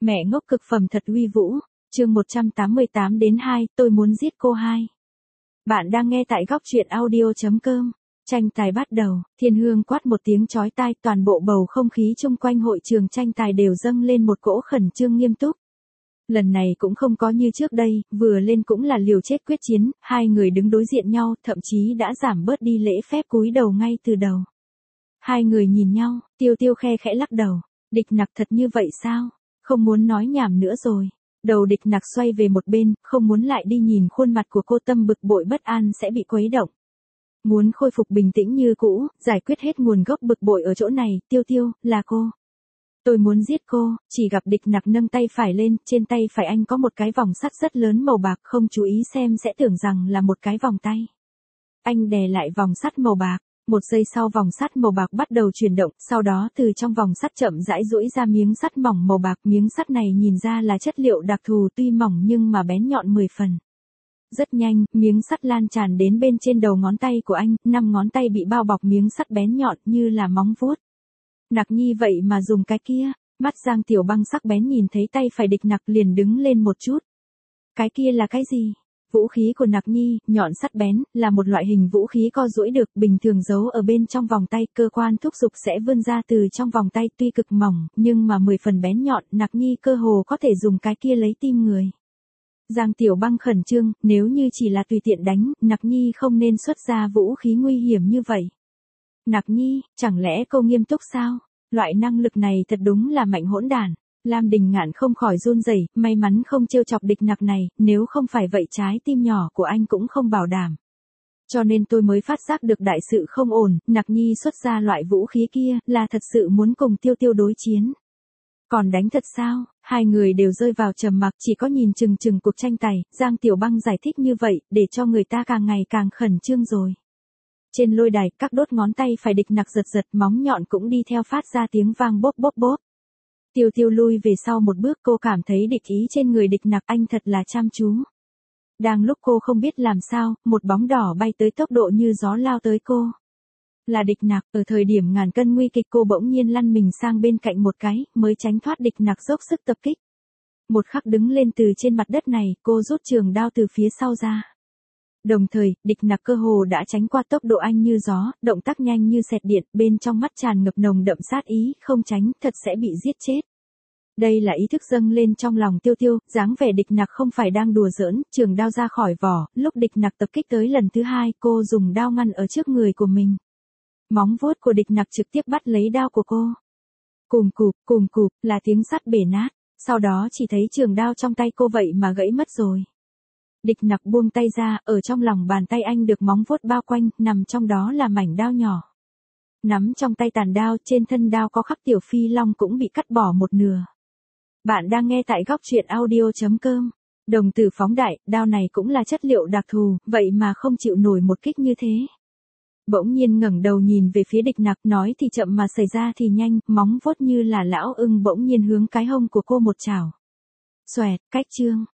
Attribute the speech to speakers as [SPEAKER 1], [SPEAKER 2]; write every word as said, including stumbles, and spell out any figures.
[SPEAKER 1] Mẹ ngốc cực phẩm thật uy vũ, chương một trăm tám mươi tám đến hai, tôi muốn giết cô hai. Bạn đang nghe tại góc truyện audio chấm com. Tranh tài bắt đầu, Thiên Hương quát một tiếng chói tai, toàn bộ bầu không khí chung quanh hội trường tranh tài đều dâng lên một cỗ khẩn trương nghiêm túc. Lần này cũng không có như trước đây, vừa lên cũng là liều chết quyết chiến, hai người đứng đối diện nhau, thậm chí đã giảm bớt đi lễ phép cúi đầu ngay từ đầu. Hai người nhìn nhau, Tiêu Tiêu khe khẽ lắc đầu, Địch Nặc thật như vậy sao? Không muốn nói nhảm nữa rồi. Đầu Địch Nặc xoay về một bên, không muốn lại đi nhìn khuôn mặt của cô, tâm bực bội bất an sẽ bị quấy động. Muốn khôi phục bình tĩnh như cũ, giải quyết hết nguồn gốc bực bội ở chỗ này, Tiêu Tiêu, là cô. Tôi muốn giết cô. Chỉ gặp Địch Nặc nâng tay phải lên, trên tay phải anh có một cái vòng sắt rất lớn màu bạc, không chú ý xem sẽ tưởng rằng là một cái vòng tay. Anh đè lại vòng sắt màu bạc. Một giây sau vòng sắt màu bạc bắt đầu chuyển động, sau đó từ trong vòng sắt chậm rãi duỗi ra miếng sắt mỏng màu bạc, miếng sắt này nhìn ra là chất liệu đặc thù, tuy mỏng nhưng mà bén nhọn mười phần. Rất nhanh, miếng sắt lan tràn đến bên trên đầu ngón tay của anh, năm ngón tay bị bao bọc miếng sắt bén nhọn như là móng vuốt. Nặc Nhi vậy mà dùng cái kia, mắt Giang Tiểu Băng sắc bén nhìn thấy tay phải Địch Nặc liền đứng lên một chút. Cái kia là cái gì? Vũ khí của Nặc Nhi, nhọn sắt bén, là một loại hình vũ khí co duỗi được, bình thường giấu ở bên trong vòng tay, cơ quan thúc giục sẽ vươn ra từ trong vòng tay, tuy cực mỏng, nhưng mà mười phần bén nhọn, Nặc Nhi cơ hồ có thể dùng cái kia lấy tim người. Giang Tiểu Băng khẩn trương, nếu như chỉ là tùy tiện đánh, Nặc Nhi không nên xuất ra vũ khí nguy hiểm như vậy. Nặc Nhi, chẳng lẽ cô nghiêm túc sao? Loại năng lực này thật đúng là mạnh hỗn đản. Lam Đình Ngạn không khỏi run rẩy, may mắn không trêu chọc Địch Nặc này, nếu không phải vậy trái tim nhỏ của anh cũng không bảo đảm. Cho nên tôi mới phát giác được đại sự không ổn, Nặc Nhi xuất ra loại vũ khí kia, là thật sự muốn cùng Tiêu Tiêu đối chiến. Còn đánh thật sao? Hai người đều rơi vào trầm mặc, chỉ có nhìn chừng chừng cuộc tranh tài, Giang Tiểu Băng giải thích như vậy, để cho người ta càng ngày càng khẩn trương rồi. Trên lôi đài, các đốt ngón tay phải Địch Nặc giật giật, móng nhọn cũng đi theo phát ra tiếng vang bốp bốp bốp. Tiêu Tiêu lui về sau một bước, cô cảm thấy địch ý trên người Địch Nặc, anh thật là chăm chú. Đang lúc cô không biết làm sao, một bóng đỏ bay tới tốc độ như gió lao tới cô. Là Địch Nặc, ở thời điểm ngàn cân nguy kịch cô bỗng nhiên lăn mình sang bên cạnh một cái, mới tránh thoát Địch Nặc dốc sức tập kích. Một khắc đứng lên từ trên mặt đất này, cô rút trường đao từ phía sau ra. Đồng thời, Địch Nặc cơ hồ đã tránh qua, tốc độ anh như gió, động tác nhanh như xẹt điện, bên trong mắt tràn ngập nồng đậm sát ý, không tránh, thật sẽ bị giết chết. Đây là ý thức dâng lên trong lòng Tiêu Tiêu, dáng vẻ Địch Nặc không phải đang đùa giỡn, trường đao ra khỏi vỏ, lúc Địch Nặc tập kích tới lần thứ hai, cô dùng đao ngăn ở trước người của mình. Móng vuốt của Địch Nặc trực tiếp bắt lấy đao của cô. Cùm cụp, cùm cụp, là tiếng sắt bể nát, sau đó chỉ thấy trường đao trong tay cô vậy mà gãy mất rồi. Địch Nặc buông tay ra, ở trong lòng bàn tay anh được móng vuốt bao quanh, nằm trong đó là mảnh đao nhỏ. Nắm trong tay tàn đao, trên thân đao có khắc tiểu phi long cũng bị cắt bỏ một nửa. Bạn đang nghe tại góc truyện audio chấm com. Đồng tử phóng đại, đao này cũng là chất liệu đặc thù, vậy mà không chịu nổi một kích như thế. Bỗng nhiên ngẩng đầu nhìn về phía Địch Nặc, nói thì chậm mà xảy ra thì nhanh, móng vuốt như là lão ưng bỗng nhiên hướng cái hông của cô một chảo. Xoẹt, cách chương,